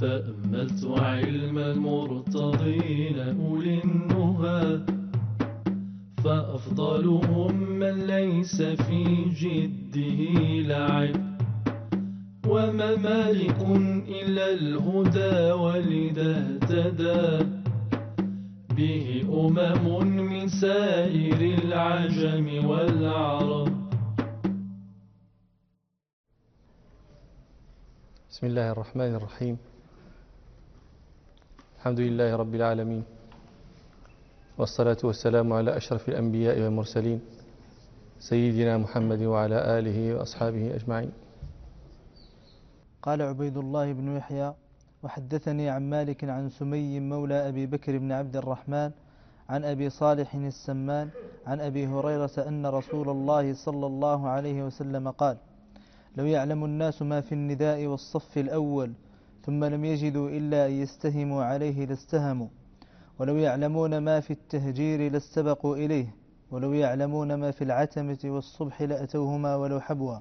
تأملت علم المرتضين أولي النهى، فأفضلهم من ليس في جده لعب، وما مالك إلا الهدى ولذا اهتدى به من سائر العجم والعرب. بسم الله الرحمن الرحيم. الحمد لله رب العالمين، والصلاة والسلام على أشرف الأنبياء والمرسلين سيدنا محمد وعلى آله وأصحابه أجمعين. قال عبيد الله بن يحيى: وحدثني عن مالك عن سمي مولى أبي بكر بن عبد الرحمن عن أبي صالح السمان عن أبي هريرة أن رسول الله صلى الله عليه وسلم قال: لو يعلم الناس ما في النداء والصف الأول ثم لم يجدوا إلا أن يستهموا عليه لاستهموا، ولو يعلمون ما في التهجير لاستبقوا إليه، ولو يعلمون ما في العتمة والصبح لأتوهما ولو حبوا.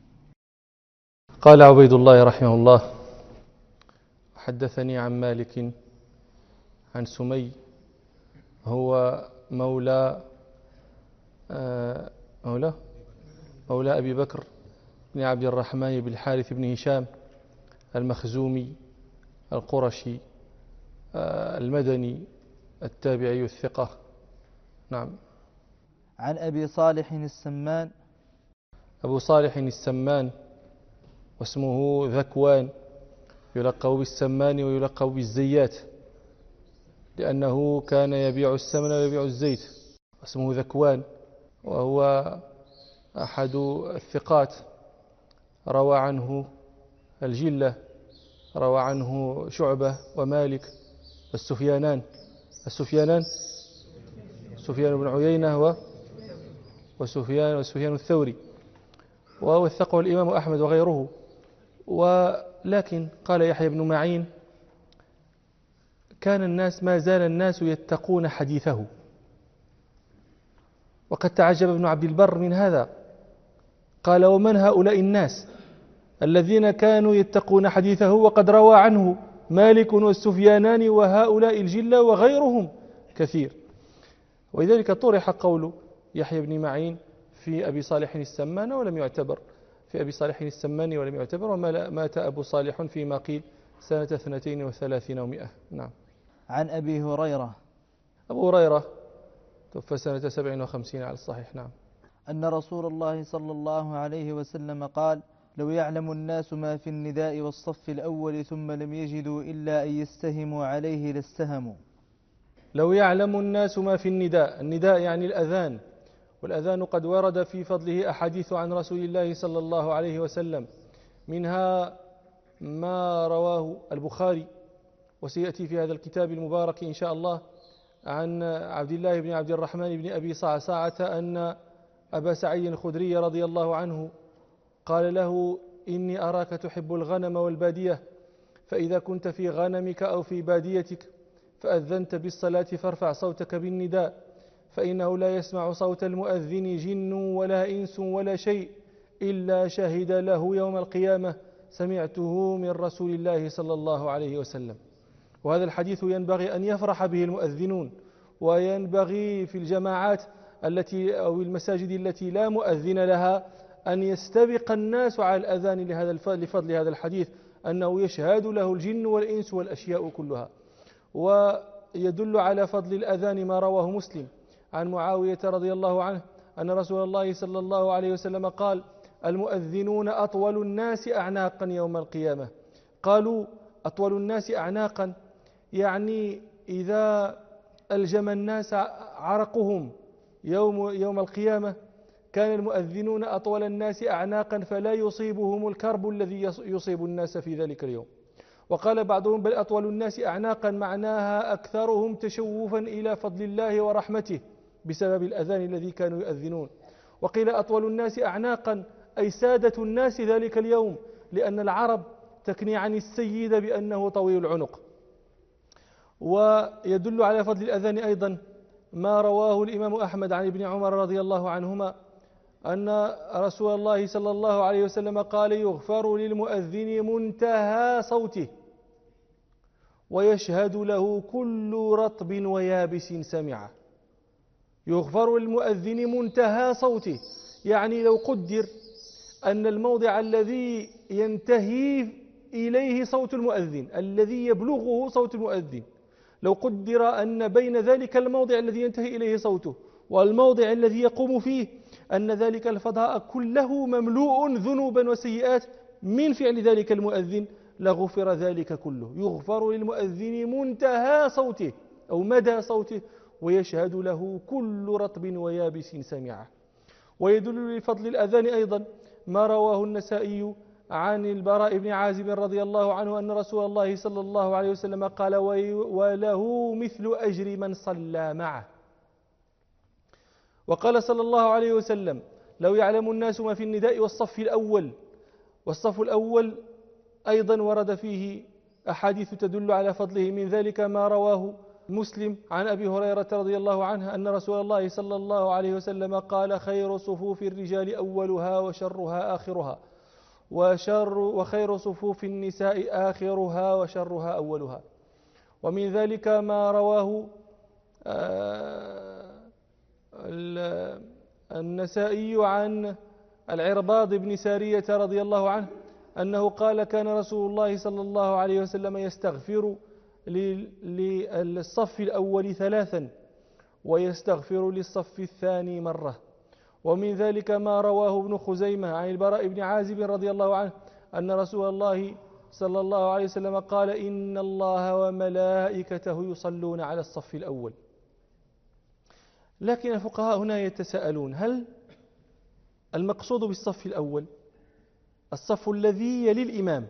قال عبيد الله رحمه الله: حدثني عن مالك عن سمي، هو مولى أبي بكر بن عبد الرحمن بن الحارث بن هشام المخزومي القرشي المدني التابعي الثقة. نعم. عن أبي صالح السمان. أبو صالح السمان واسمه ذكوان، يلقب بالسمان ويلقب بالزيات، لأنه كان يبيع السمن ويبيع الزيت. اسمه ذكوان، وهو أحد الثقات، روى عنه الجلة، روى عنه شعبة ومالك السفيان بن عيينة وسفيان الثوري، ووثقه الإمام أحمد وغيره. ولكن قال يحيى بن معين: ما زال الناس يتقون حديثه. وقد تعجب ابن عبد البر من هذا، قال: ومن هؤلاء الناس الذين كانوا يتقون حديثه وقد روى عنه مالك والسفيانان وهؤلاء الجلة وغيرهم كثير. ولذلك طرح قول يحيى بن معين في أبي صالح السمان ولم يعتبر، ومات أبو صالح فيما قيل سنة 32 و300. نعم. عن أبي هريرة. أبو هريرة توفى سنة 57 على الصحيح. نعم. أن رسول الله صلى الله عليه وسلم قال: لو يعلم الناس ما في النداء والصف الأول ثم لم يجدوا إلا أن يستهموا عليه لاستهموا. لو يعلم الناس ما في النداء يعني الأذان، والأذان قد ورد في فضله أحاديث عن رسول الله صلى الله عليه وسلم، منها ما رواه البخاري وسيأتي في هذا الكتاب المبارك إن شاء الله عن عبد الله بن عبد الرحمن بن أبي صعصعة أن أبا سعيد الخدري رضي الله عنه قال له: إني أراك تحب الغنم والبادية، فإذا كنت في غنمك أو في باديتك فأذنت بالصلاة فارفع صوتك بالنداء، فإنه لا يسمع صوت المؤذن جن ولا إنس ولا شيء إلا شهد له يوم القيامة سمعته من رسول الله صلى الله عليه وسلم. وهذا الحديث ينبغي أن يفرح به المؤذنون، وينبغي في الجماعات أو المساجد التي لا مؤذن لها أن يستبق الناس على الأذان لفضل هذا الحديث، أنه يشهد له الجن والإنس والأشياء كلها. ويدل على فضل الأذان ما رواه مسلم عن معاوية رضي الله عنه أن رسول الله صلى الله عليه وسلم قال: المؤذنون أطول الناس أعناقا يوم القيامة. قالوا: أطول الناس أعناقا يعني إذا ألجم الناس عرقهم يوم القيامة كان المؤذنون أطول الناس أعناقا فلا يصيبهم الكرب الذي يصيب الناس في ذلك اليوم. وقال بعضهم: بل أطول الناس أعناقا معناها أكثرهم تشوفا إلى فضل الله ورحمته بسبب الأذان الذي كانوا يؤذنون. وقيل أطول الناس أعناقا أي سادة الناس ذلك اليوم، لأن العرب تكني عن السيد بأنه طويل العنق. ويدل على فضل الأذان أيضا ما رواه الإمام أحمد عن ابن عمر رضي الله عنهما أن رسول الله صلى الله عليه وسلم قال: يغفر للمؤذن منتهى صوته، ويشهد له كل رطب ويابس سمعه. يغفر للمؤذن منتهى صوته، يعني لو قدر أن الموضع الذي ينتهي إليه صوت المؤذن، الذي يبلغه صوت المؤذن، لو قدر أن بين ذلك الموضع الذي ينتهي إليه صوته والموضع الذي يقوم فيه أن ذلك الفضاء كله مملوء ذنوبا وسيئات من فعل ذلك المؤذن، لغفر ذلك كله. يغفر للمؤذن منتهى صوته أو مدى صوته، ويشهد له كل رطب ويابس سمعه. ويدل لفضل الأذان أيضا ما رواه النسائي عن البراء بن عازب رضي الله عنه أن رسول الله صلى الله عليه وسلم قال: وله مثل أجر من صلى معه. وقال صلى الله عليه وسلم: لو يعلم الناس ما في النداء والصف الأول. والصف الأول أيضا ورد فيه أحاديث تدل على فضله، من ذلك ما رواه مسلم عن أبي هريرة رضي الله عنه أن رسول الله صلى الله عليه وسلم قال: خير صفوف الرجال أولها وشرها آخرها، وخير صفوف النساء آخرها وشرها أولها. ومن ذلك ما رواه النسائي عن العرباض بن سارية رضي الله عنه أنه قال: كان رسول الله صلى الله عليه وسلم يستغفر للصف الأول 3 ويستغفر للصف الثاني مرة. ومن ذلك ما رواه ابن خزيمة عن البراء بن عازب رضي الله عنه أن رسول الله صلى الله عليه وسلم قال: إن الله وملائكته يصلون على الصف الأول. لكن الفقهاء هنا يتساءلون: هل المقصود بالصف الأول الصف الذي يلي الإمام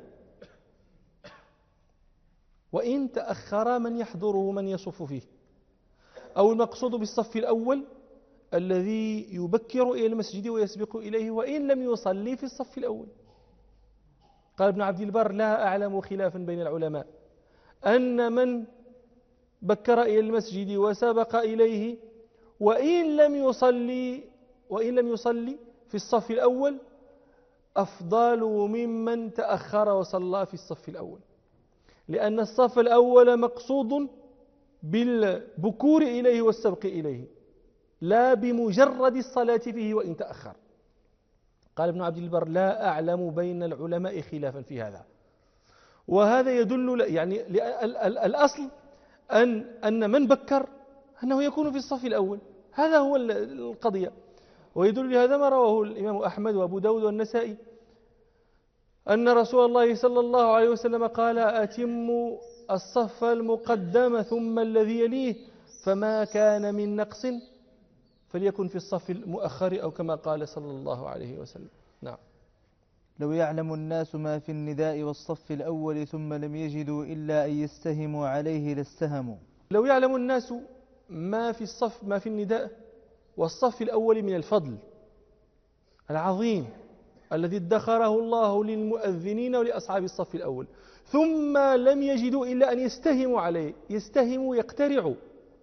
وإن تأخر من يحضره من يصف فيه، أو المقصود بالصف الأول الذي يبكر إلى المسجد ويسبق إليه وإن لم يصلي في الصف الأول؟ قال ابن عبد البر: لا أعلم خلافا بين العلماء أن من بكر إلى المسجد وسبق إليه وإن لم يصلي في الصف الأول أفضل ممن تأخر وصلى في الصف الأول، لأن الصف الأول مقصود بالبكور إليه والسبق إليه لا بمجرد الصلاة فيه وإن تأخر. قال ابن عبد البر: لا أعلم بين العلماء خلافا في هذا. وهذا يدل يعني الأصل أن من بكر أنه يكون في الصف الأول، هذا هو القضية. ويدل لهذا ما رواه الإمام أحمد وأبو داود والنسائي أن رسول الله صلى الله عليه وسلم قال: أتموا الصف المقدم ثم الذي يليه، فما كان من نقص فليكن في الصف المؤخر، أو كما قال صلى الله عليه وسلم. نعم. لو يعلم الناس ما في النداء والصف الأول ثم لم يجدوا إلا أن يستهموا عليه لاستهموا. لو يعلم الناس ما في النداء والصف الأول من الفضل العظيم الذي ادخره الله للمؤذنين ولأصحاب الصف الأول، ثم لم يجدوا إلا أن يستهموا عليه. يستهموا، يقترعوا.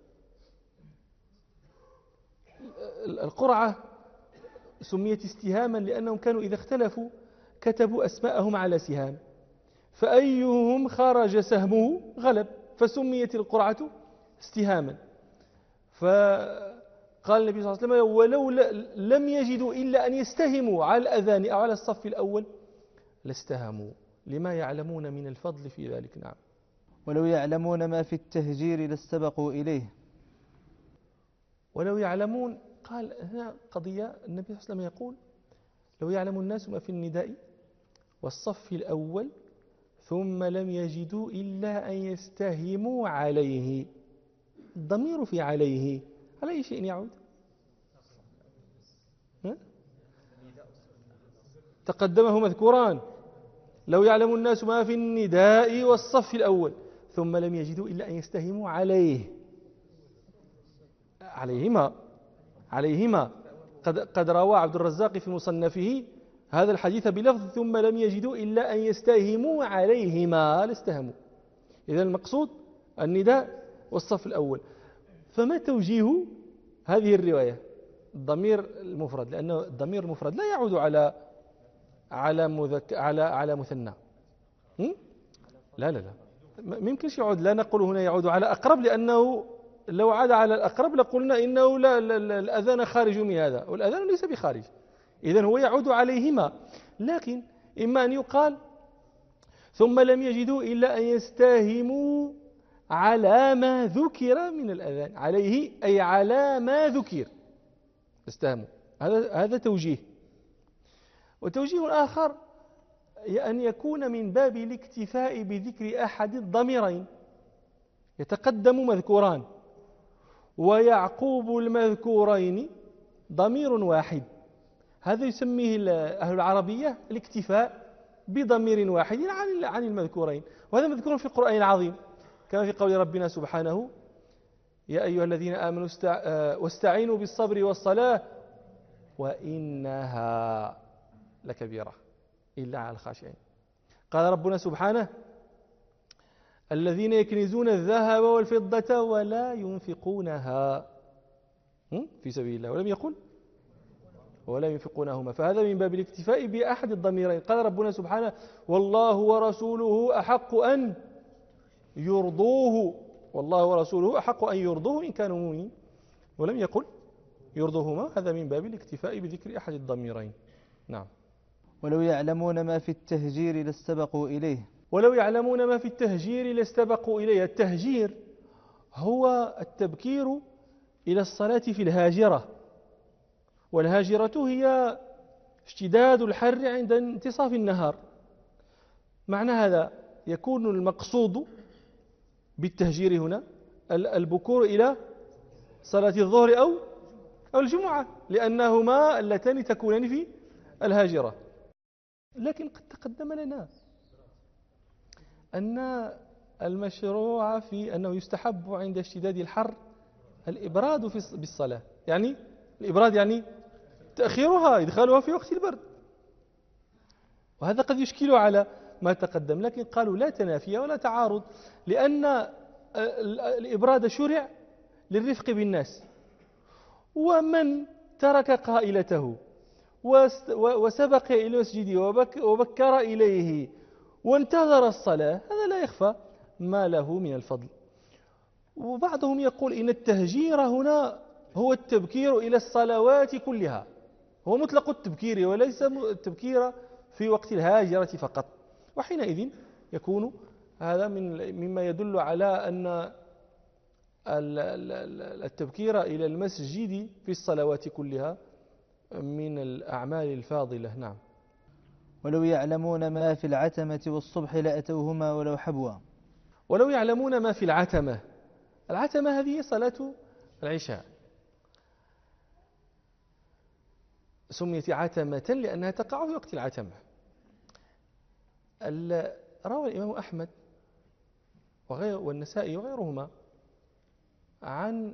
القرعة سميت استهاما لأنهم كانوا إذا اختلفوا كتبوا أسماءهم على سهام، فأيهم خرج سهمه غلب، فسميت القرعة استهاما. فقال النبي صلى الله عليه وسلم: ولو لم يجدوا إلا أن يستهموا على الأذان أو على الصف الأول لاستهموا، لما يعلمون من الفضل في ذلك. نعم. ولو يعلمون ما في التهجير لاستبقوا إليه. ولو يعلمون، قال هنا قضية النبي صلى الله عليه وسلم يقول: لو يعلم الناس ما في النداء والصف الأول ثم لم يجدوا إلا أن يستهموا عليه. الضمير في عليه، على أي شيء يعود؟ تقدمه مذكوران: لو يعلم الناس ما في النداء والصف الأول ثم لم يجدوا إلا أن يستهموا عليه. عليهما قد روى عبد الرزاق في مصنفه هذا الحديث بلفظ: ثم لم يجدوا إلا أن يستهموا عليهما لاستهموا. إذن المقصود النداء والصف الأول. فما توجيه هذه الرواية؟ الضمير المفرد، لأنه الضمير المفرد لا يعود على مثنى. لا ما يمكنش يعود، لا نقول هنا يعود على أقرب، لأنه لو عاد على الأقرب لقلنا إنه لا الأذان خارج من هذا، والأذان ليس بخارج، إذن هو يعود عليهما. لكن إما أن يقال ثم لم يجدوا إلا أن يستاهموا على ما ذكر من الأذان، عليه أي على ما ذكر استاهموا، هذا توجيه. وتوجيه آخر أن يكون من باب الاكتفاء بذكر أحد الضميرين، يتقدم مذكوران ويعقوب المذكورين ضمير واحد، هذا يسميه أهل العربية الاكتفاء بضمير واحد عن المذكورين، وهذا مذكور في القرآن العظيم كما في قول ربنا سبحانه: يا أيها الذين آمنوا واستعينوا بالصبر والصلاة وإنها لكبيرة إلا على الخاشعين. قال ربنا سبحانه: الذين يكنزون الذهب والفضة ولا ينفقونها في سبيل الله، ولم يقل ولا ينفقونهما، فهذا من باب الاكتفاء بأحد الضميرين. قال ربنا سبحانه: والله ورسوله أحق أن يرضوه، والله ورسوله أحق أن يرضوه إن كانوا مؤمنين، ولم يقل يرضوهما، هذا من باب الاكتفاء بذكر أحد الضميرين. نعم. ولو يعلمون ما في التهجير لاستبقوا إليه. ولو يعلمون ما في التهجير لاستبقوا إليه. التهجير هو التبكير إلى الصلاة في الهاجرة، والهاجرة هي اشتداد الحر عند انتصاف النهار. معنى هذا يكون المقصود بالتهجير هنا البكور إلى صلاة الظهر أو الجمعة، لأنهما اللتان تكونان في الهاجرة. لكن قد تقدم لنا أن المشروع في أنه يستحب عند اشتداد الحر الإبراد بالصلاة، يعني الإبراد يعني تأخيرها، إدخالها في وقت البرد، وهذا قد يشكل على ما تقدم. لكن قالوا لا تنافي ولا تعارض، لأن الإبراد شرع للرفق بالناس، ومن ترك قائلته وسبق إلى المسجد وبكر إليه وانتظر الصلاة، هذا لا يخفى ما له من الفضل. وبعضهم يقول إن التهجير هنا هو التبكير إلى الصلوات كلها، هو مطلق التبكير وليس التبكير في وقت الهاجرة فقط، وحينئذ يكون هذا مما يدل على أن التبكير إلى المسجد في الصلوات كلها من الأعمال الفاضلة. نعم. ولو يعلمون ما في العتمة والصبح لأتوهما ولو حبوا. ولو يعلمون ما في العتمة. العتمة هذه صلاة العشاء، سميت عتمة لأنها تقع في وقت العتمة. روى الإمام أحمد والنسائي وغيرهما عن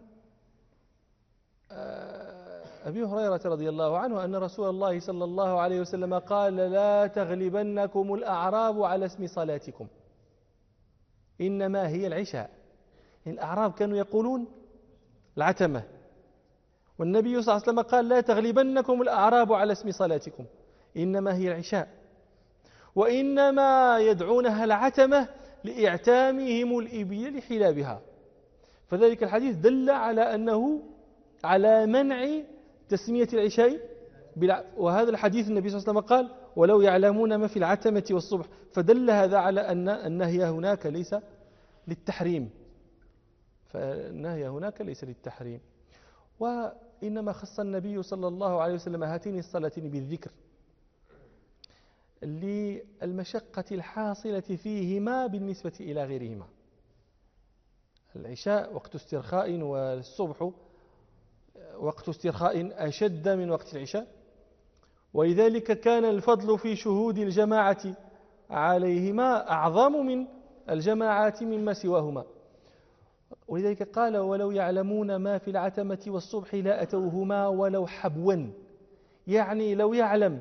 أبي هريرة رضي الله عنه أن رسول الله صلى الله عليه وسلم قال: لا تغلبنكم الأعراب على اسم صلاتكم، إنما هي العشاء. الأعراب كانوا يقولون العتمة، والنبي صلى الله عليه وسلم قال: لا تغلبنكم الأعراب على اسم صلاتكم، إنما هي العشاء. وإنما يدعونها العتمة لإعتامهم الإبل لحلابها، فذلك الحديث دل على أنه على منع تسمية العشاء وهذا الحديث النبي صلى الله عليه وسلم قال: ولو يعلمون ما في العتمة والصبح، فدل هذا على أن النهي هناك ليس للتحريم، فالنهي هناك ليس للتحريم، وإنما خص النبي صلى الله عليه وسلم هاتين الصلاتين بالذكر للمشقة الحاصلة فيهما بالنسبة إلى غيرهما. العشاء وقت استرخاء، والصبح وقت استرخاء أشد من وقت العشاء، ولذلك كان الفضل في شهود الجماعة عليهما أعظم من الجماعات مما سواهما. ولذلك قال: ولو يعلمون ما في العتمة والصبح لا أتوهما ولو حبوا، يعني لو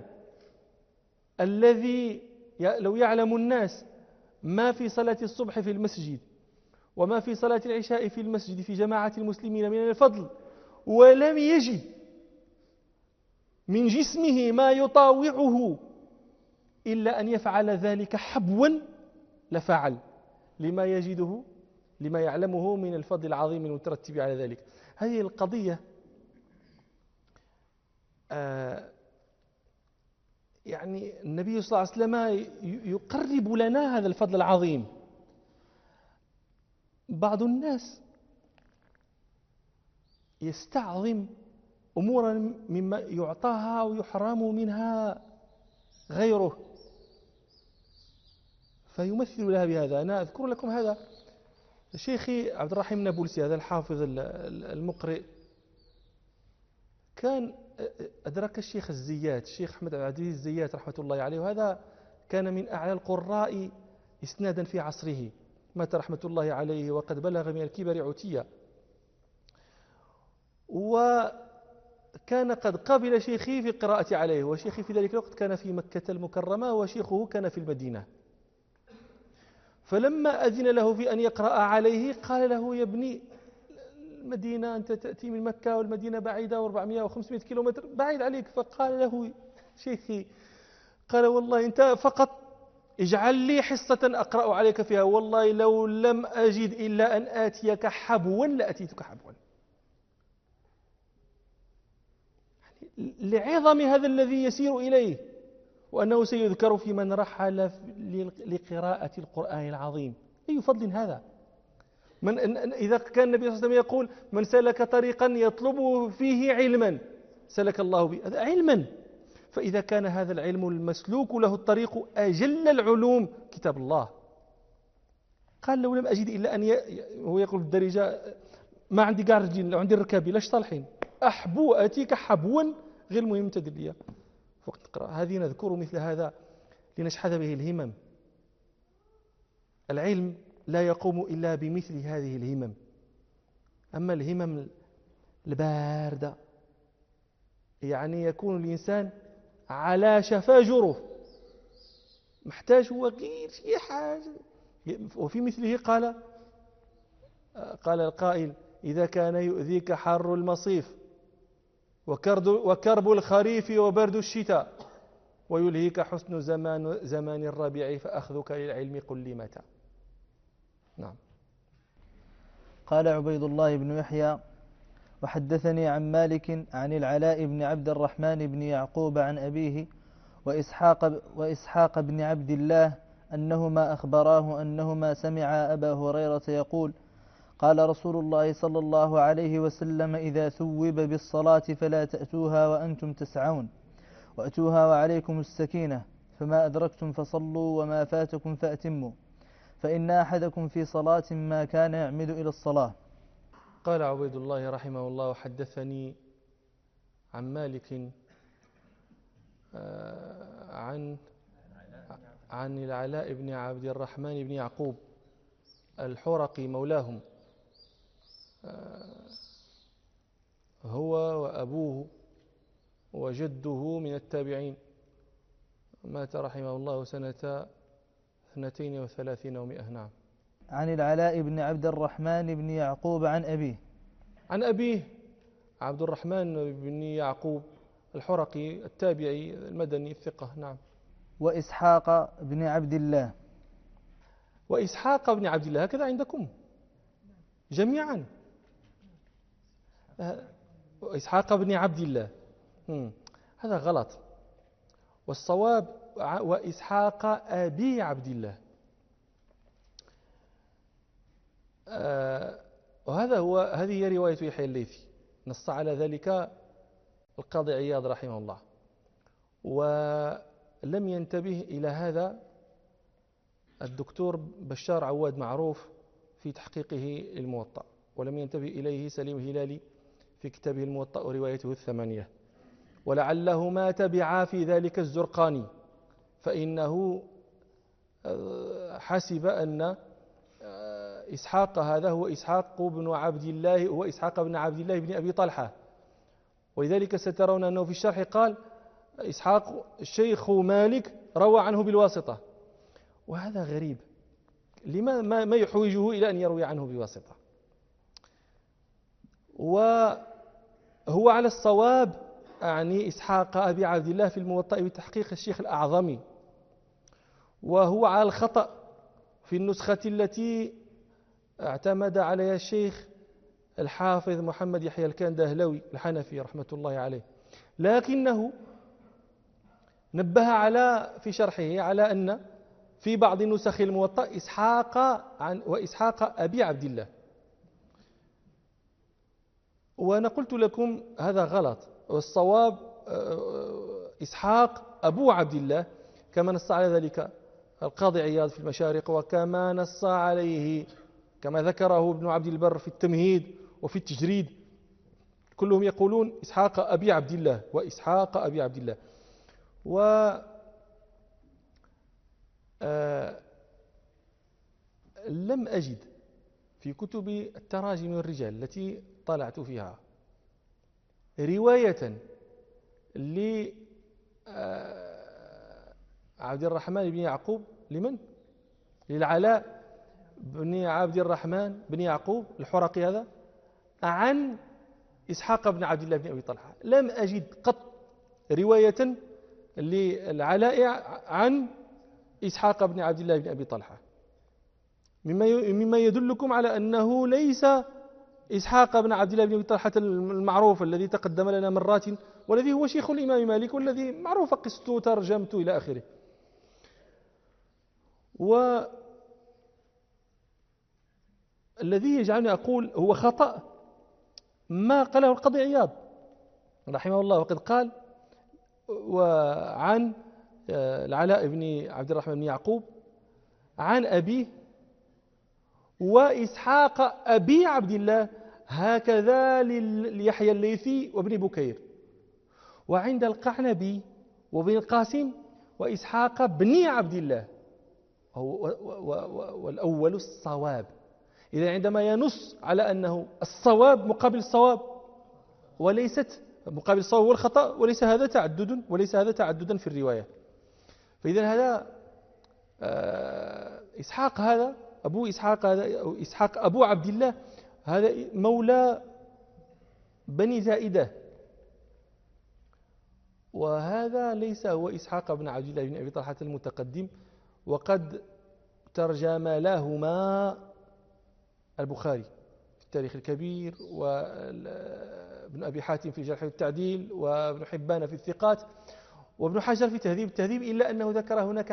يعلم الناس ما في صلاة الصبح في المسجد وما في صلاة العشاء في المسجد في جماعة المسلمين من الفضل، ولم يجد من جسمه ما يطاوعه إلا أن يفعل ذلك حبوا لفعل، لما يعلمه من الفضل العظيم المترتب على ذلك. هذه القضية يعني النبي صلى الله عليه وسلم يقرب لنا هذا الفضل العظيم. بعض الناس يستعظم أمورا مما يعطاها ويحرم منها غيره فيمثل لها بهذا. أنا أذكر لكم هذا شيخي عبد الرحيم النابلسي، هذا الحافظ المقرئ، كان أدرك الشيخ الزيات، الشيخ أحمد عبد العزيز الزيات رحمة الله عليه، وهذا كان من أعلى القراء إسنادا في عصره، مات رحمة الله عليه وقد بلغ من الكبر عتيا، وكان قد قبل شيخي في القراءة عليه، وشيخي في ذلك الوقت كان في مكة المكرمة وشيخه كان في المدينة. فلما أذن له في أن يقرأ عليه قال له: يا ابني، المدينة أنت تأتي من مكة والمدينة بعيدة و400 و500 كيلومتر بعيد عليك. فقال له شيخي، قال: والله أنت فقط اجعل لي حصة أقرأ عليك فيها، والله لو لم أجد إلا أن آتيك حبوا لأتيتك حبوا. لعظم هذا الذي يسير إليه، وأنه سيذكر في من رحل لقراءة القرآن العظيم. أي فضل هذا! إذا كان النبي صلى الله عليه وسلم يقول: من سلك طريقا يطلب فيه علما سلك الله به، هذا علما. فإذا كان هذا العلم المسلوك له الطريق أجل العلوم كتاب الله، قال: لو لم أجد إلا أن هو يقول في الدرجة: ما عندي قاع رجلين، لو عندي الركابي لاش صالحين، أحبو أتيك حبوا، غير مهم تدلية وقت تقرأ. هذه نذكر مثل هذا لنشحذ به الهمم. العلم لا يقوم إلا بمثل هذه الهمم. أما الهمم الباردة يعني يكون الإنسان على شفا جرف، محتاج هو غير شيء حاجة. وفي مثله قال القائل: إذا كان يؤذيك حر المصيف وكرب الخريف وبرد الشتاء ويلهيك حسن زمان الربيع فأخذك للعلم قل لي متى. نعم. قال عبيد الله بن يحيى: وحدثني عن مالك عن العلاء بن عبد الرحمن بن يعقوب عن أبيه وإسحاق بن عبد الله أنهما أخبراه أنهما سمعا أبا هريرة يقول: قال رسول الله صلى الله عليه وسلم: إذا ثوب بالصلاة فلا تأتوها وأنتم تسعون، وأتوها وعليكم السكينة، فما أدركتم فصلوا وما فاتكم فأتموا، فإن أحدكم في صلاة ما كان يعمد إلى الصلاة. قال عبيد الله رحمه الله: وحدثني عن مالك عن العلاء بن عبد الرحمن بن يعقوب الحرقي مولاهم، هو وأبوه وجده من التابعين، مات رحمه الله سنة 32 و100. نعم. عن العلاء بن عبد الرحمن بن يعقوب عن أبيه عبد الرحمن بن يعقوب الحرقي التابعي المدني الثقة. نعم. وإسحاق بن عبد الله. وإسحاق بن عبد الله هكذا عندكم جميعا؟ إسحاق بن عبد الله، هذا غلط. والصواب وإسحاق أبي عبد الله. هذه هي رواية يحيى الليثي، نص على ذلك القاضي عياض رحمه الله، ولم ينتبه إلى هذا الدكتور بشار عواد معروف في تحقيقه الموطأ، ولم ينتبه إليه سليم هلالي في كتابه الموطأ وروايته الثمانية، ولعله ما تبع في ذلك الزرقاني، فإنه حسب أن إسحاق هذا هو إسحاق بن عبد الله، هو إسحاق بن عبد الله بن أبي طلحة، ولذلك سترون أنه في الشرح قال: إسحاق شيخ مالك روى عنه بالواسطة، وهذا غريب. لما ما يحوجه إلى أن يروي عنه بواسطة؟ وهو على الصواب أعني إسحاق أبي عبد الله في الموطأ بتحقيق الشيخ الأعظمي، وهو على الخطأ، في النسخة التي اعتمد عليها الشيخ الحافظ محمد يحيى الكندهلوي الحنفي رحمة الله عليه، لكنه نبه في شرحه على أن في بعض نسخ الموطأ وإسحاق أبي عبد الله، وأنا قلت لكم هذا غلط، والصواب إسحاق أبو عبد الله كما نص على ذلك القاضي عياض في المشارق، وكما نص عليه كما ذكره ابن عبد البر في التمهيد وفي التجريد، كلهم يقولون إسحاق أبي عبد الله وإسحاق أبي عبد الله. لم أجد في كتب التراجم والرجال التي طلعت فيها رواية لعبد الرحمن بن يعقوب للعلاء بن عبد الرحمن بن يعقوب الحرقي هذا عن إسحاق بن عبد الله بن أبي طلحة. لم أجد قط رواية للعلاء عن إسحاق بن عبد الله بن أبي طلحة، مما يدلكم على أنه ليس إسحاق بن عبد الله بن أبي طلحة المعروف الذي تقدم لنا مرات، والذي هو شيخ الإمام مالك، والذي معروف قصته ترجمته إلى آخره. والذي يجعلني أقول هو خطأ ما قاله القاضي عياض رحمه الله، وقد قال وعن العلاء بن عبد الرحمن بن يعقوب عن أبيه وإسحاق أبي عبد الله، هكذا ليحيى الليثي وابن بكير، وعند القعنبي وابن القاسم وإسحاق بن عبد الله، والأول الصواب. إذا عندما ينص على أنه الصواب مقابل الصواب وليست مقابل الصواب والخطأ، وليس هذا تعددا في الرواية. فإذا هذا إسحاق هذا أبو إسحاق هذا أو إسحاق أبو عبد الله هذا مولى بني زائدة، وهذا ليس هو إسحاق بن عبد الله بن أبي طلحة المتقدم، وقد ترجم لهما البخاري في التاريخ الكبير، وابن أبي حاتم في الجرح والتعديل، وابن حبان في الثقات، وابن حجر في تهذيب التهذيب، إلا أنه ذكر هناك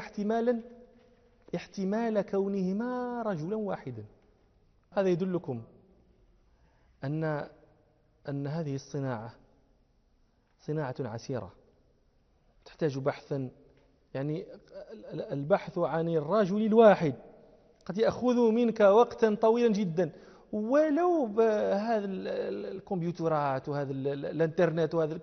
احتمال كونهما رجلا واحدا. هذا يدلكم أن هذه الصناعة صناعة عسيرة تحتاج بحثا، يعني البحث عن الرجل الواحد قد يأخذ منك وقتا طويلا جدا، ولو بهذا الكمبيوترات وهذا الانترنت وهذا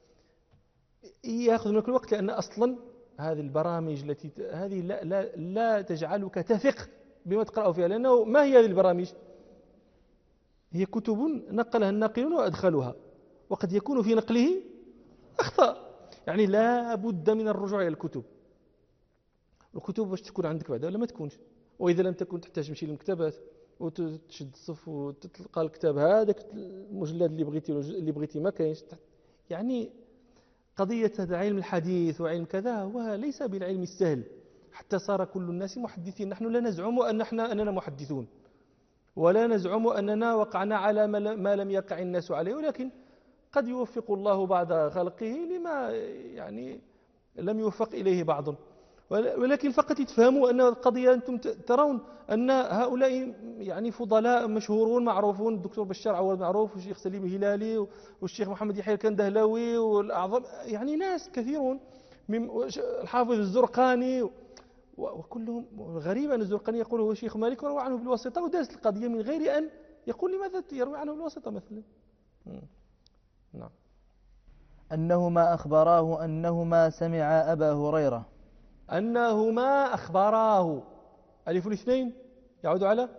يأخذ منك الوقت، لأن أصلا هذه البرامج هذه لا تجعلك تثق بما تقرأ فيها، لأنه ما هي هذه البرامج؟ هي كتب نقلها الناقلون وأدخلها، وقد يكون في نقله أخطاء، يعني لا بد من الرجوع إلى الكتب. الكتب باش تكون عندك بعدها ولا ما تكونش، وإذا لم تكن تحتاج تمشي للمكتبات وتشد الصف وتلقى الكتاب هذاك المجلد اللي بغيتي ما كاينش. يعني قضية هذا علم الحديث وعلم كذا هو ليس بالعلم السهل، حتى صار كل الناس محدثين. نحن لا نزعم أننا محدثون، ولا نزعم أننا وقعنا على ما لم يقع الناس عليه، ولكن قد يوفق الله بعض خلقه لما يعني لم يوفق إليه بعض. ولكن فقط تفهموا أن القضية أنتم ترون أن هؤلاء يعني فضلاء مشهورون معروفون، الدكتور بشار عوض معروف، والشيخ سليم الهلالي، والشيخ محمد يحيى الكندهلوي، والأعظم يعني ناس كثيرون، الحافظ الزرقاني، وكلهم. غريب أن الزرقاني يقول هو شيخ مالك وروى عنه بالواسطة، ودرس القضية من غير أن يقول لماذا يروي عنه بالواسطة مثلا. نعم. أنهما أخبراه أنهما سمع أبا هريرة. أنهما أخبراه، ألف الاثنين يعود على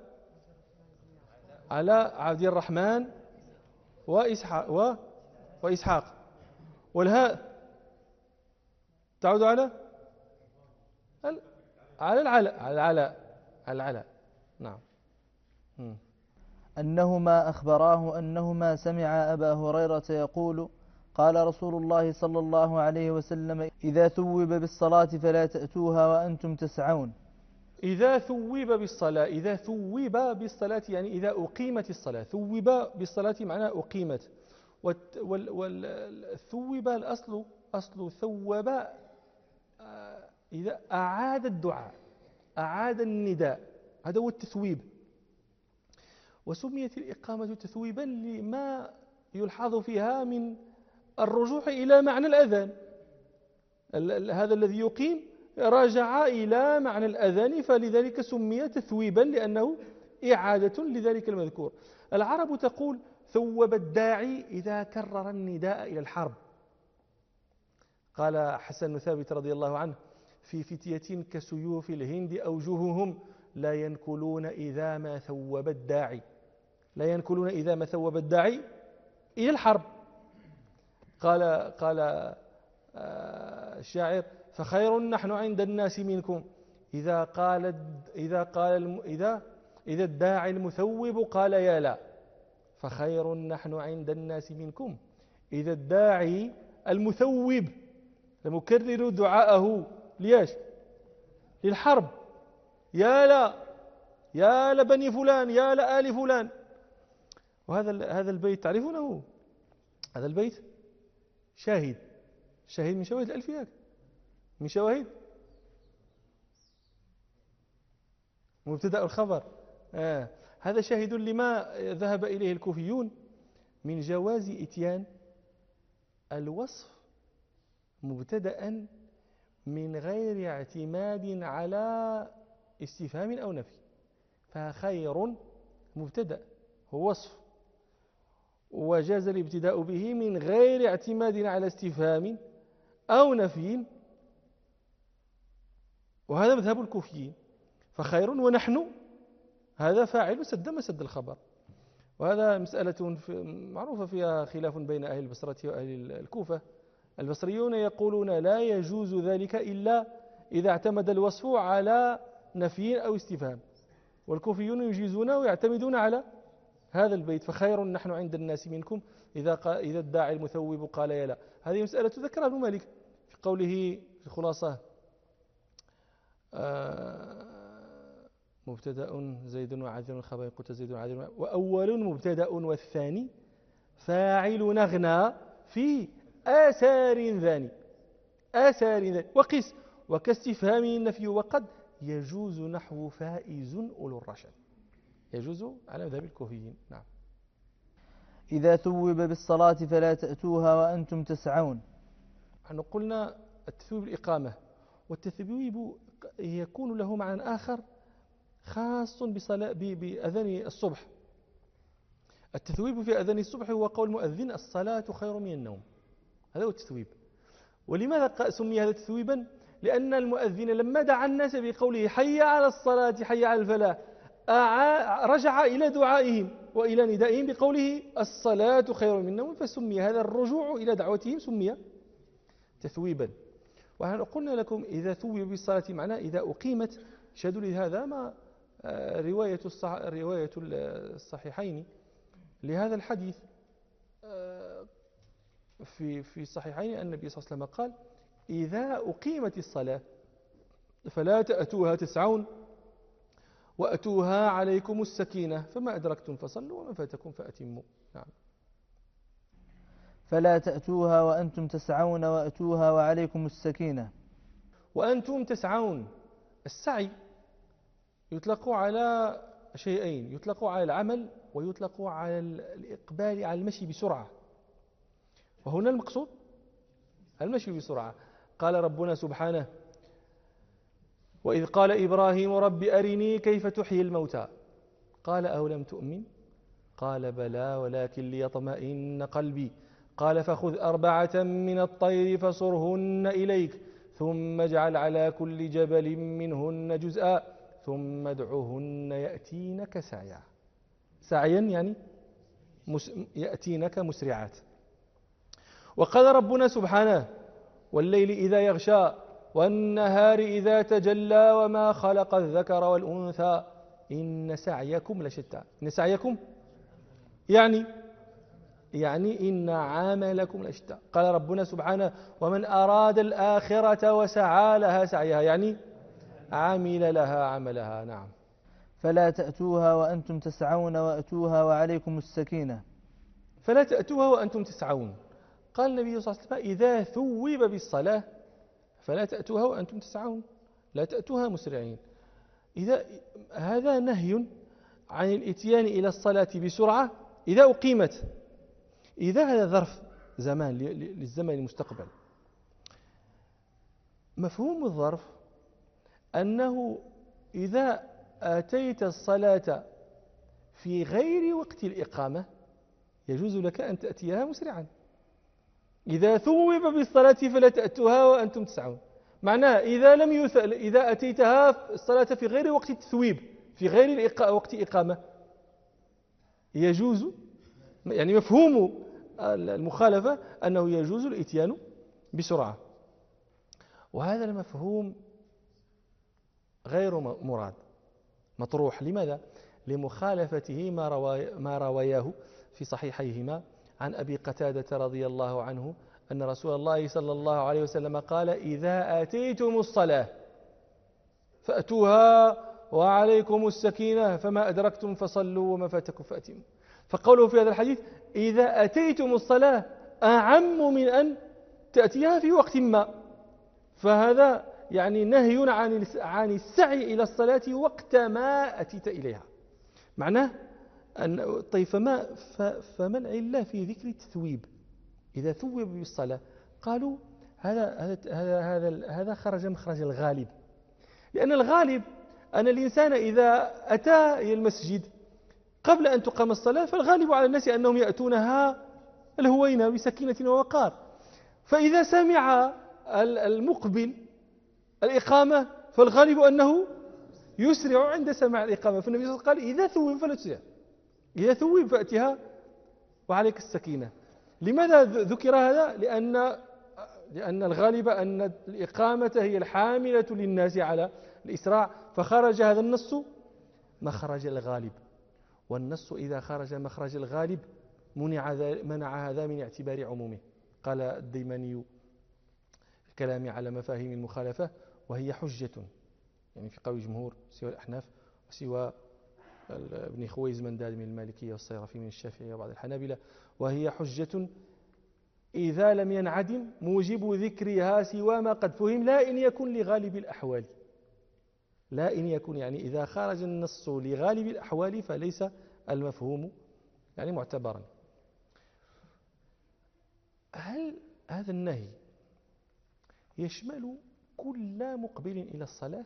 عبد الرحمن وإسحاق، والهاء تعود على العلاء. نعم. أنهما أخبراه أنهما سمع أبا هريرة يقول قال رسول الله صلى الله عليه وسلم إذا ثوب بالصلاة فلا تأتوها وأنتم تسعون، إذا ثوب بالصلاة، إذا ثوب بالصلاة يعني إذا أقيمت الصلاة. ثوب بالصلاة معناه أقيمت. والثوب الأصل أصل ثوب إذا أعاد الدعاء، أعاد النداء، هذا هو التثويب. وسميت الإقامة تثويبا لما يلحظ فيها من الرجوع إلى معنى الأذان. هذا الذي يقيم رجع إلى معنى الأذان، فلذلك سمي تثويبا لأنه إعادة لذلك المذكور. العرب تقول ثوب الداعي إذا كرر النداء إلى الحرب. قال حسن بن ثابت رضي الله عنه: في فتية كسيوف الهند أوجههم لا ينكلون إذا ما ثوب الداعي، لا ينكلون إذا ما ثوب الداعي إلى الحرب. قال الشاعر: فخير نحن عند الناس منكم إذا الداعي المثوب قال يا لا. فخير نحن عند الناس منكم إذا الداعي المثوب المكرر دعاءه ليش؟ للحرب. يا لا، يا لبني فلان، يا لآل فلان. وهذا البيت تعرفونه؟ هذا البيت شاهد من شواهد الألفيات، من شواهد مبتدأ الخبر. هذا شاهد لما ذهب إليه الكوفيون من جواز إتيان الوصف مبتدأ من غير اعتماد على استفهام أو نفي. فخير مبتدأ هو وصف، وجاز الابتداء به من غير اعتماد على استفهام أو نفي، وهذا مذهب الكوفيين. فخير ونحن هذا فاعل مسد الخبر. وهذا مسألة معروفة فيها خلاف بين أهل البصرة وأهل الكوفة. البصريون يقولون لا يجوز ذلك إلا إذا اعتمد الوصف على نفي أو استفهام، والكوفيون يجيزون ويعتمدون على هذا البيت: فخير نحن عند الناس منكم إذا الداعي المثوب قال يا لا. هذه مسألة ذكرها ابن مالك في قوله في الخلاصة: مبتدأ زيد وعادل خبر قلت زيد وعادل، وأول مبتدأ والثاني فاعل نغنى في آثار ذاني. وقس وكاستفهام النفي وقد يجوز نحو فائز أولو الرشد. يجوز على مذهب الكوفيين. نعم. إذا ثوب بالصلاة فلا تأتوها وأنتم تسعون. نحن قلنا التثويب الإقامة، والتثويب يكون له معنى آخر خاص بأذان الصبح. التثويب في أذان الصبح هو قول المؤذن: الصلاة خير من النوم. هذا هو التثويب. ولماذا سمي هذا تثويبا؟ لأن المؤذن لما دعا الناس بقوله حي على الصلاة حي على الفلاح رجع إلى دعائهم وإلى ندائهم بقوله الصلاة خير من النوم، فسمي هذا الرجوع إلى دعوتهم سمي تثويبا. وقلنا لكم إذا ثوب بالصلاة معناه إذا أقيمت. شهدوا لهذا ما رواية الصحيحين لهذا الحديث في الصحيحين أن النبي صلى الله عليه وسلم قال: إذا أقيمت الصلاة فلا تأتوها تسعون وأتوها عليكم السكينة فما أدركتم فصلوا وما فاتكم فأتموا. نعم. فلا تأتوها وأنتم تسعون وأتوها وعليكم السكينة. وأنتم تسعون، السعي يطلق على شيئين: يطلق على العمل ويطلق على الإقبال على المشي بسرعة. وهنا المقصود المشي بسرعة. قال ربنا سبحانه: وإذ قال إبراهيم رب أرني كيف تحيي الموتى قال أولم تؤمن قال بلى ولكن ليطمئن قلبي قال فخذ 4 من الطير فصرهن إليك ثم اجعل على كل جبل منهن جزءا ثم ادعهن يأتينك سعيا. سعيا يعني يأتينك مسرعات. وقال ربنا سبحانه: والليل إذا يغشى والنهار إذا تجلى وما خلق الذكر والأنثى إن سعيكم لشتى. إن سعيكم يعني إن عملكم لشتى. قال ربنا سبحانه: ومن أراد الآخرة وسعى لها سعيها، يعني عمل لها عملها. نعم. فلا تأتوها وأنتم تسعون وأتوها وعليكم السكينة. فلا تأتوها وأنتم تسعون. قال النبي صلى الله عليه وسلم إذا ثوب بالصلاة فلا تأتوها وأنتم تسعون، لا تأتوها مسرعين. إذا هذا نهي عن الإتيان إلى الصلاة بسرعة إذا أقيمت، إذا هذا ظرف زمان للزمن المستقبل. مفهوم الظرف أنه إذا أتيت الصلاة في غير وقت الإقامة يجوز لك أن تأتيها مسرعا. إذا ثوب بالصلاة فلا تأتوها وأنتم تسعون، معناه إذا أتيتها الصلاة في غير وقت التثويب، في غير وقت إقامة، يجوز، يعني مفهوم المخالفة أنه يجوز الإتيان بسرعة. وهذا المفهوم غير مراد، مطروح. لماذا؟ لمخالفته ما رواياه في صحيحيهما عن أبي قتادة رضي الله عنه أن رسول الله صلى الله عليه وسلم قال إذا أتيتم الصلاة فأتوها وعليكم السكينة فما أدركتم فصلوا وما فاتكم فأتموا. فقوله في هذا الحديث إذا أتيتم الصلاة أعم من أن تأتيها في وقت ما، فهذا يعني نهي عن السعي إلى الصلاة وقت ما أتيت إليها. معناه أن طيب فما العلة في ذكر التثويب؟ إذا ثوب بالصلاة قالوا هذا خرج مخرج الغالب، لأن الغالب أن الإنسان إذا أتى إلى المسجد قبل أن تقام الصلاة فالغالب على الناس أنهم يأتونها الهوينة بسكينة ووقار، فإذا سمع المقبل الإقامة فالغالب أنه يسرع عند سماع الإقامة. فالنبي صلى الله عليه وسلم قال إذا ثوب فلا تسرع، إذا ثوب فأتها وعليك السكينة. لماذا ذكر هذا؟ لأن الغالب أن الإقامة هي الحاملة للناس على الإسراع، فخرج هذا النص مخرج الغالب، والنص إذا خرج مخرج الغالب منع هذا من اعتبار عمومه. قال الديماني في الكلام على مفاهيم المخالفة وهي حجة، يعني في قول جمهور سوى الأحناف وسوى ابن خويز منداد من المالكية والصيرفي من الشافعية وبعض الحنابلة، وهي حجة إذا لم ينعدم موجب ذكرها سوى ما قد فهم لا إن يكن لغالب الأحوال، لا إن يكن، يعني إذا خرج النص لغالب الأحوال فليس المفهوم يعني معتبرا. هل هذا النهي يشمل كل مقبل إلى الصلاة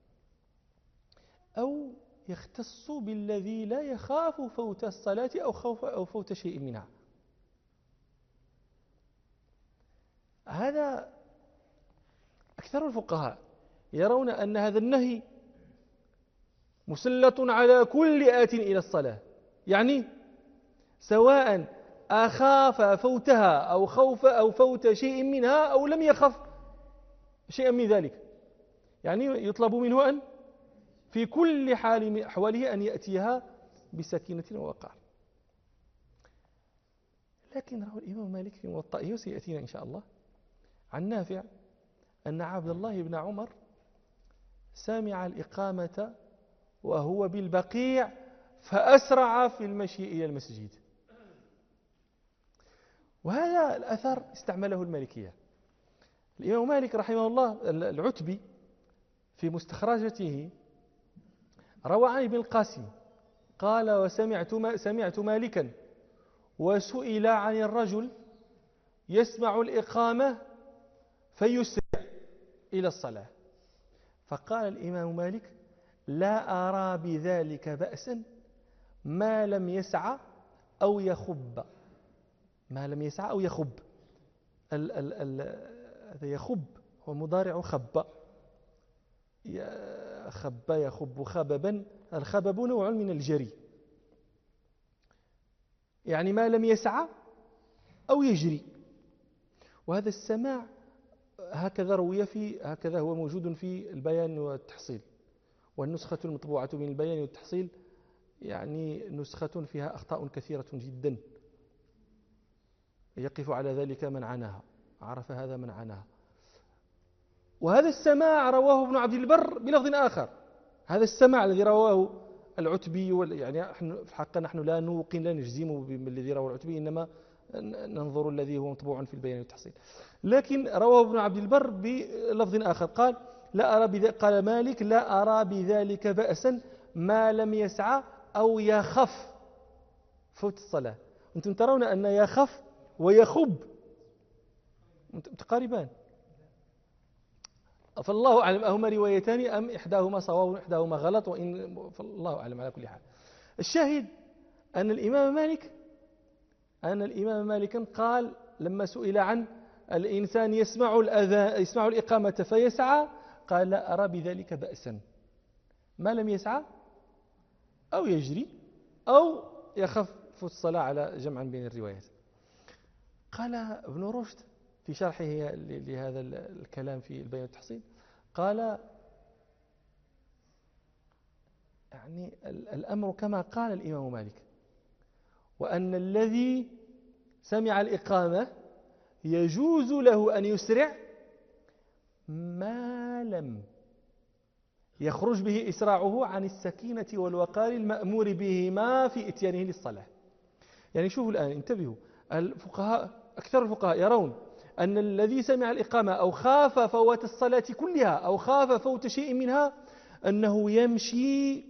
أو يختص بالذي لا يخاف فوت الصلاة أو فوت شيء منها؟ هذا أكثر الفقهاء يرون أن هذا النهي مسلط على كل آت إلى الصلاة، يعني سواء أخاف فوتها أو خوف أو فوت شيء منها أو لم يخف شيئا من ذلك، يعني يطلب منه أن في كل حال من أحواله أن يأتيها بسكينة ووقار. لكن روى الإمام مالك في موطئه وسيأتينا إن شاء الله عن نافع أن عبد الله بن عمر سمع الإقامة وهو بالبقيع فأسرع في المشي إلى المسجد. وهذا الأثر استعمله المالكية. الإمام مالك رحمه الله العتبي في مستخرجته روى عن ابن القاسم قال سمعت مالكا وسئل عن الرجل يسمع الإقامة فيسرع إلى الصلاة، فقال الإمام مالك لا أرى بذلك بأسا ما لم يسع أو يخب. ما لم يسع أو يخب، هذا يخب هو مضارع خب، خب يخب خببا، الخبب نوع من الجري، يعني ما لم يسع أو يجري. وهذا السماع هكذا هكذا هو موجود في البيان والتحصيل، والنسخة المطبوعة من البيان والتحصيل يعني نسخة فيها أخطاء كثيرة جدا، يقف على ذلك من عناها، عرف هذا من عناها. وهذا السماع رواه ابن عبد البر بلفظ آخر. هذا السماع الذي رواه العتبي يعني في حقا نحن لا نوقن لا نجزم بالذي رواه العتبي، إنما ننظر الذي هو مطبوع في البيان والتحصيل. لكن رواه ابن عبد البر بلفظ آخر قال قال مالك لا أرى بذلك بأسا ما لم يسعى أو يخف فوت الصلاة. أنتم ترون أن يخف ويخب متقاربان، فالله أعلم أهما روايتان أم إحداهما صواب وإحداهما غلط، فالله أعلم. على كل حال الشاهد أن الإمام مالك قال لما سئل عن الإنسان يسمع الإقامة فيسعى قال لا أرى بذلك بأسا ما لم يسعى أو يجري أو يخف في الصلاة على جمع بين الروايات. قال ابن رشد في شرحه لهذا الكلام في البيان والتحصيل قال يعني الأمر كما قال الإمام مالك، وأن الذي سمع الإقامة يجوز له أن يسرع ما لم يخرج به إسراعه عن السكينة والوقار المأمور بهما في إتيانه للصلاة. يعني شوفوا الآن انتبهوا، أكثر الفقهاء يرون أن الذي سمع الإقامة أو خاف فوات الصلاة كلها أو خاف فوت شيء منها أنه يمشي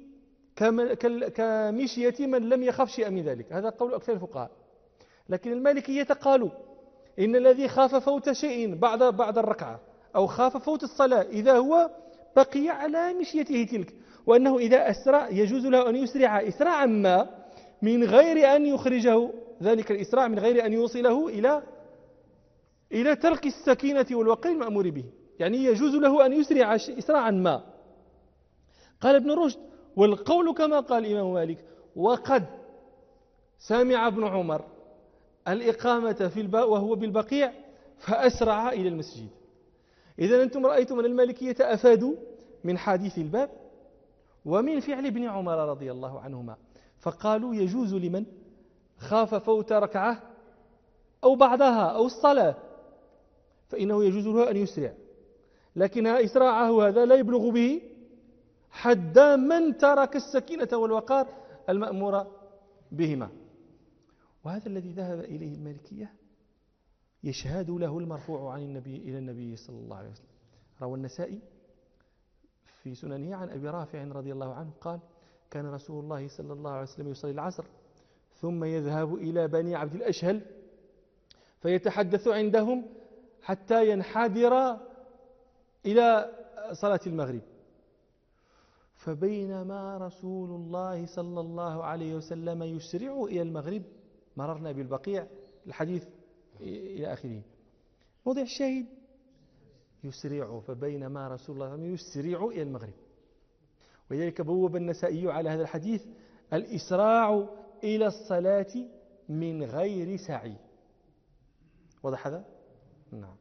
كمشية من لم يخف شيئا من ذلك. هذا قول أكثر الفقهاء. لكن المالكية قالوا إن الذي خاف فوت شيء بعد الركعة أو خاف فوت الصلاة إذا هو بقي على مشيته تلك، وأنه إذا أسرع يجوز له أن يسرع إسراعا ما من غير أن يخرجه ذلك الإسراع، من غير أن يوصله إلى ترك السكينة والوقار المأمور به. يعني يجوز له أن يسرع إسراعا ما. قال ابن رشد والقول كما قال الإمام مالك، وقد سمع ابن عمر الإقامة وهو بالبقيع فأسرع إلى المسجد. إذن أنتم رأيتم أن المالكية أفادوا من حديث الباب ومن فعل ابن عمر رضي الله عنهما، فقالوا يجوز لمن خاف فوت ركعة أو بعضها أو الصلاة فإنه يجوز له أن يسرع، لكن إسراعه هذا لا يبلغ به حد من ترك السكينة والوقار المأمور بهما. وهذا الذي ذهب إليه المالكية يشهد له المرفوع عن النبي إلى النبي صلى الله عليه وسلم. روى النسائي في سننه عن أبي رافع رضي الله عنه قال كان رسول الله صلى الله عليه وسلم يصلي العصر ثم يذهب إلى بني عبد الأشهل فيتحدث عندهم حتى ينحدر إلى صلاة المغرب، فبينما رسول الله صلى الله عليه وسلم يسرع إلى المغرب مررنا بالبقيع، الحديث إلى آخره. موضع الشاهد يسرع، فبينما رسول الله يسرع إلى المغرب. ولذلك بوب النسائي على هذا الحديث الإسراع إلى الصلاة من غير سعي. واضح هذا؟ نعم.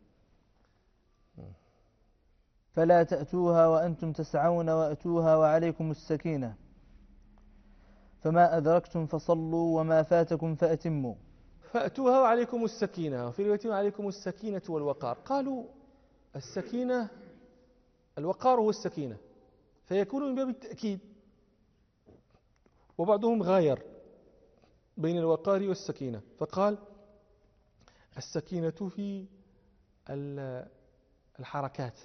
فلا تأتوها وأنتم تسعون وأتوها وعليكم السكينة، فما أدركتم فصلوا وما فاتكم فأتموا. فأتوها وعليكم السكينة، وفي رواية وعليكم السكينة والوقار. قالوا السكينة الوقار هو السكينة، فيكون من باب التأكيد، وبعضهم غاير بين الوقار والسكينة فقال السكينة في الحركات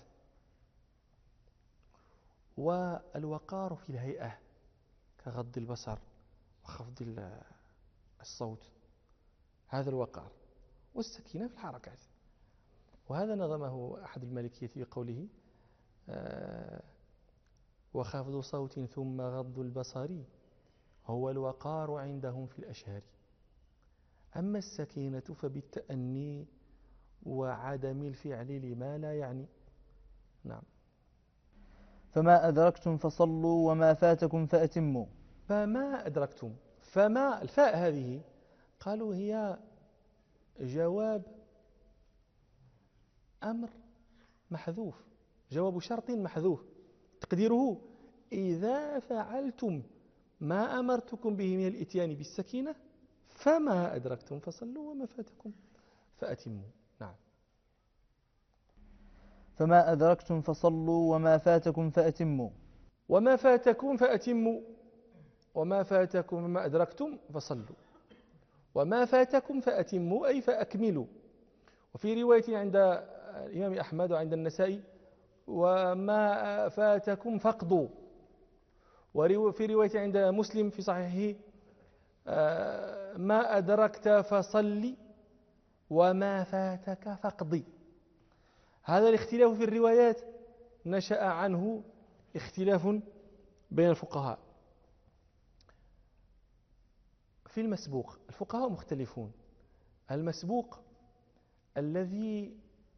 والوقار في الهيئة كغض البصر وخفض الصوت، هذا الوقار، والسكينة في الحركات. وهذا نظمه أحد المالكية بقوله وخفض صوت ثم غض البصر هو الوقار عندهم في الأشهر، أما السكينة فبالتأني وعدم الفعل لما لا يعني. نعم. فما أدركتم فصلوا وما فاتكم فأتموا. فما أدركتم، فما الفاء هذه قالوا هي جواب أمر محذوف، جواب شرط محذوف، تقديره إذا فعلتم ما أمرتكم به من الإتيان بالسكينة فما أدركتم فصلوا وما فاتكم فأتموا. نعم. فما أدركتم فصلوا وما فاتكم فأتموا. وما فاتكم فأتموا، وما فاتكم وما أدركتم فصلوا، وما فاتكم فأتموا أي فأكملوا. وفي رواية عند الإمام أحمد وعند النسائي وما فاتكم فاقضوا. وفي رواية عند مسلم في صحيحه ما أدركت فصل وما فاتك فاقضي. هذا الاختلاف في الروايات نشأ عنه اختلاف بين الفقهاء. في المسبوق الفقهاء مختلفون. المسبوق الذي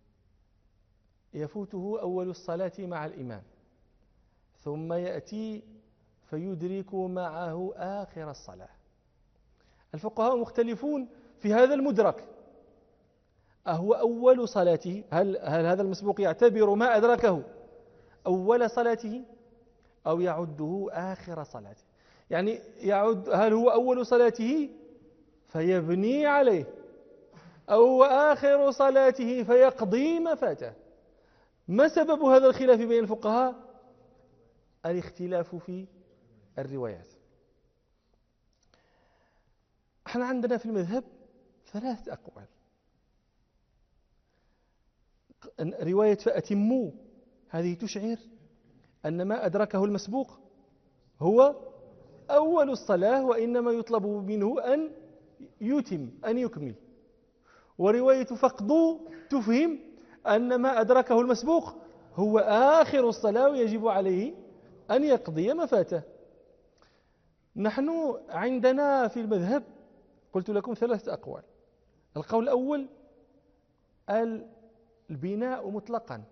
يفوته أول الصلاة مع الإمام ثم يأتي فيدرك معه آخر الصلاة. الفقهاء مختلفون في هذا المدرك، أهو أول صلاته؟ هل هذا المسبوق يعتبر ما أدركه أول صلاته أو يعده آخر صلاته؟ يعني يعد هل هو أول صلاته فيبني عليه أو آخر صلاته فيقضي ما فاته؟ ما سبب هذا الخلاف بين الفقهاء؟ الاختلاف في الروايات. احنا عندنا في المذهب 3 أقوال. رواية فأتموا هذه تشعر أن ما أدركه المسبوق هو أول الصلاة وإنما يطلب منه أن يتم أن يكمل. ورواية فاقضوا تفهم أن ما أدركه المسبوق هو آخر الصلاة ويجب عليه أن يقضي ما فاته. نحن عندنا في المذهب قلت لكم 3 أقوال. القول الأول البناء مطلقا،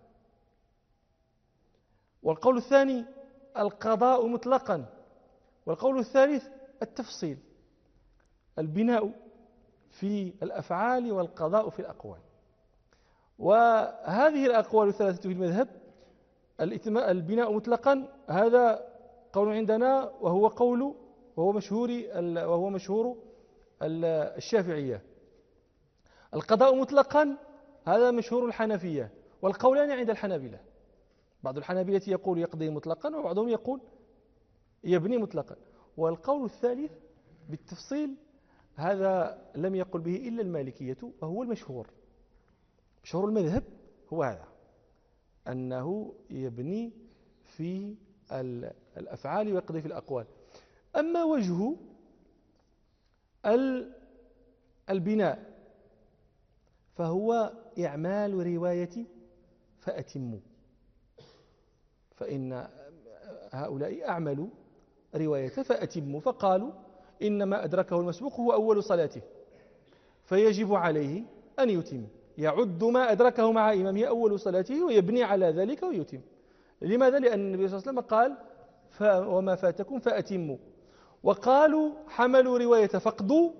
والقول الثاني القضاء مطلقا، والقول الثالث التفصيل. البناء في الأفعال والقضاء في الأقوال. وهذه الأقوال 3 في المذهب البناء مطلقا هذا قول عندنا وهو مشهور الشافعية. القضاء مطلقا هذا مشهور الحنفية، والقولان عند الحنابلة. بعض الحنابلة يقول يقضي مطلقا وبعضهم يقول يبني مطلقا. والقول الثالث بالتفصيل هذا لم يقل به إلا المالكية وهو المشهور. مشهور المذهب هو هذا، أنه يبني في الأفعال ويقضي في الأقوال. أما وجه البناء فهو إعمال رواية فأتموا، فإن هؤلاء أعملوا رواية فأتموا فقالوا إن ما أدركه المسبوق هو أول صلاته فيجب عليه أن يتم، يعد ما أدركه مع إمامه أول صلاته ويبني على ذلك ويتم. لماذا؟ لأن النبي صلى الله عليه وسلم قال وما فاتكم فأتموا. وقالوا حملوا رواية فقدوا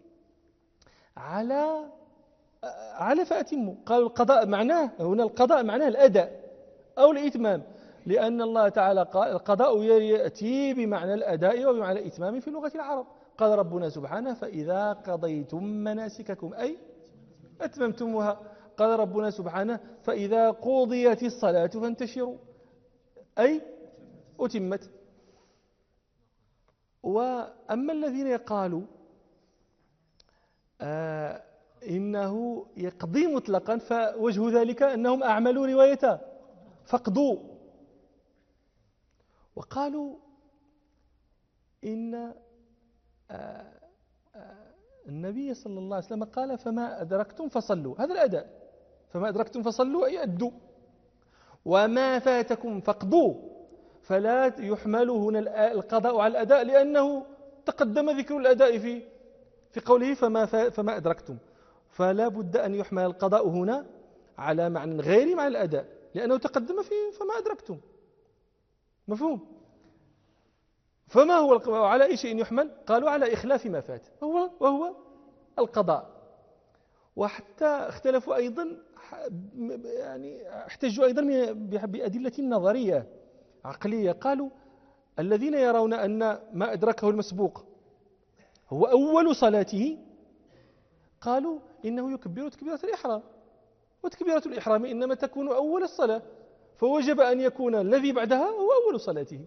على فأتموا. قالوا القضاء معناه هنا القضاء معناه الأداء أو الإتمام، لأن الله تعالى قال القضاء يأتي بمعنى الأداء وبمعنى الإتمام في لغة العرب. قال ربنا سبحانه فإذا قضيتم مناسككم أي أتممتموها. قال ربنا سبحانه فإذا قضيت الصلاة فانتشروا أي أتمت. وأما الذين قالوا إنه يقضي مطلقا فوجه ذلك أنهم أعملوا رواية فقدوا، وقالوا إن النبي صلى الله عليه وسلم قال فما أدركتم فصلوا، هذا الأداء، فما أدركتم فصلوا أي أدوا، وما فاتكم فقدوا، فلا يحمل هنا القضاء على الأداء لأنه تقدم ذكر الأداء في قوله فما أدركتم، فلا بد أن يحمل القضاء هنا على معنى غير معنى الأداء لأنه تقدم فما أدركتم. مفهوم؟ فما هو على أي شيء يحمل؟ قالوا على إخلاف ما فات وهو القضاء. وحتى اختلفوا أيضا، يعني احتجوا أيضا بأدلة نظرية عقلية. قالوا الذين يرون أن ما أدركه المسبوق هو أول صلاته قالوا إنه يكبر تكبيرة الإحرام وتكبيرة الإحرام إنما تكون أول الصلاة، فوجب أن يكون الذي بعدها هو أول صلاته.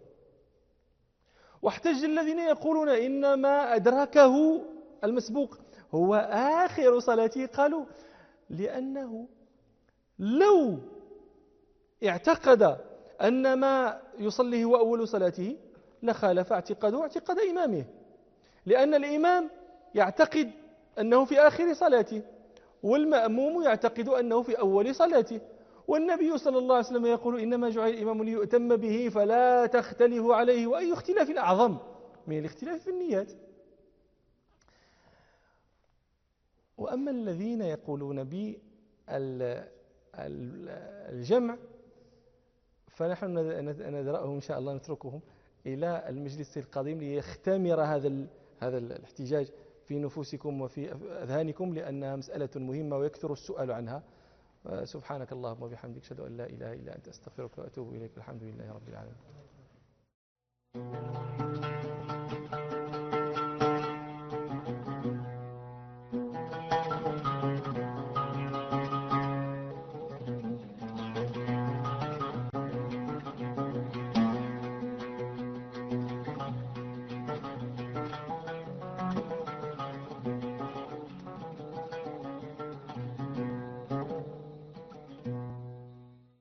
واحتج الذين يقولون إنما أدركه المسبوق هو آخر صلاته، قالوا لأنه لو اعتقد أن ما يصليه هو أول صلاته لخالف اعتقاده اعتقاد إمامه، لأن الإمام يعتقد أنه في آخر صلاته والمأموم يعتقد أنه في أول صلاته، والنبي صلى الله عليه وسلم يقول إنما جعل الإمام ليؤتم به فلا تختلفوا عليه، وأي اختلاف أعظم من الاختلاف في النيات. وأما الذين يقولون بالجمع فنحن ندرأهم إن شاء الله، نتركهم إلى المجلس القادم ليختمر هذا الاحتجاج في نفوسكم وفي أذهانكم، لأنها مسألة مهمة ويكثر السؤال عنها. سبحانك اللهم وبحمدك، أشهد أن لا إله إلا أنت، أستغفرك وأتوب إليك. الحمد لله رب العالمين.